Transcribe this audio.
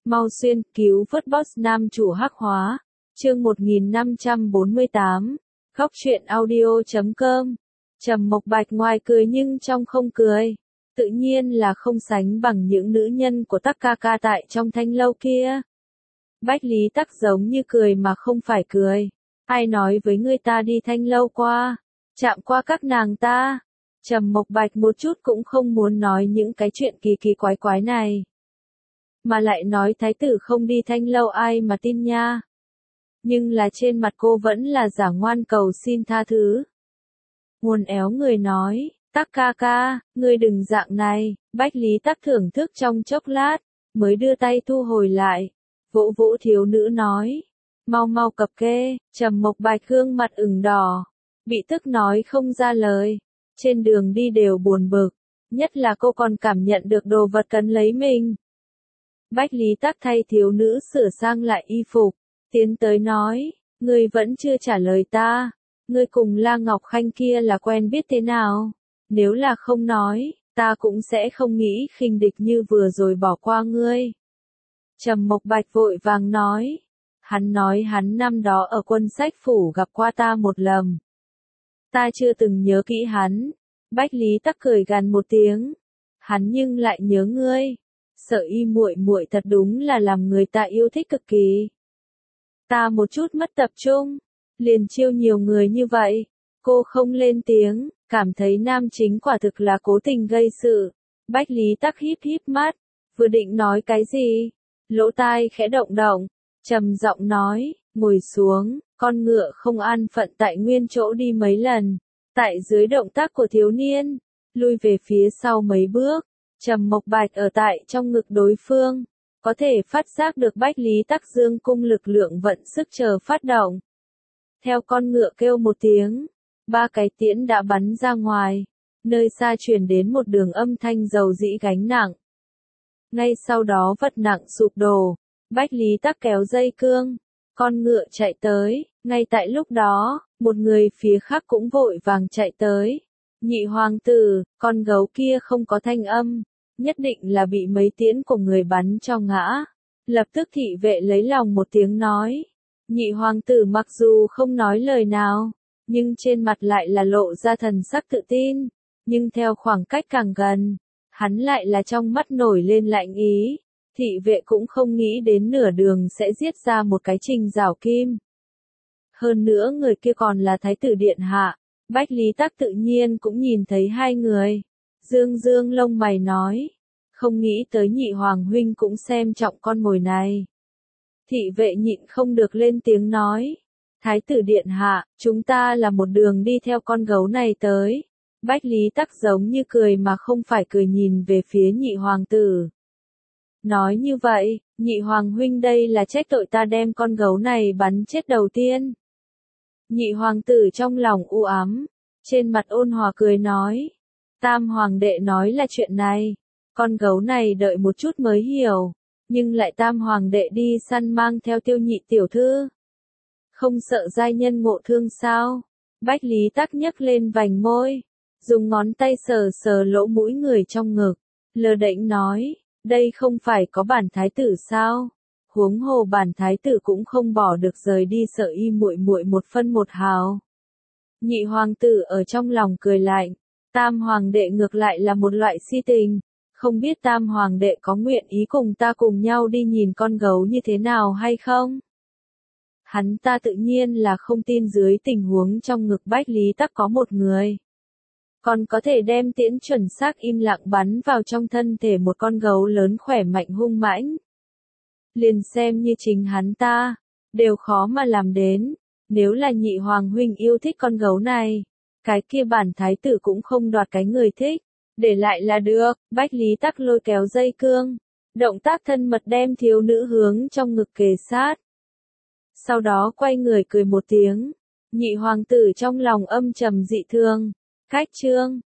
Mau xuyên, cứu vớt boss nam chủ hắc hóa. Chương 1548. Khóc truyện audio.com. Trầm Mộc Bạch ngoài cười nhưng trong không cười. Tự nhiên là không sánh bằng những nữ nhân của Tắc ca ca tại trong thanh lâu kia. Bách Lý Tắc giống như cười mà không phải cười. Ai nói với người ta đi thanh lâu qua, chạm qua các nàng ta. Trầm Mộc Bạch một chút cũng không muốn nói những cái chuyện kỳ kỳ quái quái này. Mà lại nói thái tử không đi thanh lâu ai mà tin nha. Nhưng là trên mặt cô vẫn là giả ngoan cầu xin tha thứ. Nguồn éo người nói, Tắc ca ca, ngươi đừng dạng này. Bách Lý Tắc thưởng thức trong chốc lát, mới đưa tay thu hồi lại. Vỗ vỗ thiếu nữ nói, mau mau cập kê. Trầm Mộc Bạch gương mặt ửng đỏ, bị tức nói không ra lời. Trên đường đi đều buồn bực, nhất là cô còn cảm nhận được đồ vật cấn lấy mình. Bách Lý Tắc thay thiếu nữ sửa sang lại y phục, tiến tới nói, ngươi vẫn chưa trả lời ta, ngươi cùng La Ngọc Khanh kia là quen biết thế nào? Nếu là không nói, ta cũng sẽ không nghĩ khinh địch như vừa rồi bỏ qua ngươi. Trầm Mộc Bạch vội vàng nói, hắn nói hắn năm đó ở Quân Sách Phủ gặp qua ta một lần. Ta chưa từng nhớ kỹ hắn. Bách Lý Tắc cười gằn một tiếng, hắn nhưng lại nhớ ngươi. Sợ y muội muội thật đúng là làm người ta yêu thích cực kỳ. Ta một chút mất tập trung, liền chiêu nhiều người như vậy. Cô không lên tiếng, cảm thấy nam chính quả thực là cố tình gây sự. Bách Lý Tắc híp híp mắt, vừa định nói cái gì, lỗ tai khẽ động động, trầm giọng nói, ngồi xuống. Con ngựa không an phận tại nguyên chỗ đi mấy lần, tại dưới động tác của thiếu niên, lui về phía sau mấy bước. Trầm Mộc Bạch ở tại trong ngực đối phương, có thể phát giác được Bách Lý Tắc dương cung lực lượng vận sức chờ phát động. Theo con ngựa kêu một tiếng, 3 cái tiễn đã bắn ra ngoài, nơi xa truyền đến một đường âm thanh dầu dĩ gánh nặng. Ngay sau đó vật nặng sụp đổ, Bách Lý Tắc kéo dây cương, con ngựa chạy tới, ngay tại lúc đó, một người phía khác cũng vội vàng chạy tới. Nhị hoàng tử, con gấu kia không có thanh âm, nhất định là bị mấy tiễn của người bắn cho ngã. Lập tức thị vệ lấy lòng một tiếng nói. Nhị hoàng tử mặc dù không nói lời nào, nhưng trên mặt lại là lộ ra thần sắc tự tin. Nhưng theo khoảng cách càng gần, hắn lại là trong mắt nổi lên lạnh ý. Thị vệ cũng không nghĩ đến nửa đường sẽ giết ra một cái Trình Giảo Kim. Hơn nữa người kia còn là thái tử điện hạ. Bách Lý Tắc tự nhiên cũng nhìn thấy hai người. Dương dương lông mày nói, không nghĩ tới nhị hoàng huynh cũng xem trọng con mồi này. Thị vệ nhịn không được lên tiếng nói, thái tử điện hạ, chúng ta là một đường đi theo con gấu này tới. Bách Lý Tắc giống như cười mà không phải cười nhìn về phía nhị hoàng tử. Nói như vậy, nhị hoàng huynh đây là trách tội ta đem con gấu này bắn chết đầu tiên. Nhị hoàng tử trong lòng u ám, trên mặt ôn hòa cười nói. Tam hoàng đệ nói là chuyện này, con gấu này đợi một chút mới hiểu, nhưng lại tam hoàng đệ đi săn mang theo Tiêu nhị tiểu thư. Không sợ giai nhân ngộ thương sao? Bách Lý Tắc nhấc lên vành môi, dùng ngón tay sờ sờ lỗ mũi người trong ngực, lơ đễnh nói, đây không phải có bản thái tử sao? Huống hồ bản thái tử cũng không bỏ được rời đi sợ y muội muội một phân một hào. Nhị hoàng tử ở trong lòng cười lạnh, tam hoàng đệ ngược lại là một loại si tình, không biết tam hoàng đệ có nguyện ý cùng ta cùng nhau đi nhìn con gấu như thế nào hay không? Hắn ta tự nhiên là không tin dưới tình huống trong ngực Bách Lý Tắc có một người. Còn có thể đem tiễn chuẩn xác im lặng bắn vào trong thân thể một con gấu lớn khỏe mạnh hung mãnh. Liền xem như chính hắn ta, đều khó mà làm đến. Nếu là nhị hoàng huynh yêu thích con gấu này, cái kia bản thái tử cũng không đoạt cái người thích, để lại là được. Bách Lý Tắc lôi kéo dây cương, động tác thân mật đem thiếu nữ hướng trong ngực kề sát. Sau đó quay người cười một tiếng, nhị hoàng tử trong lòng âm trầm dị thương. Khách trương,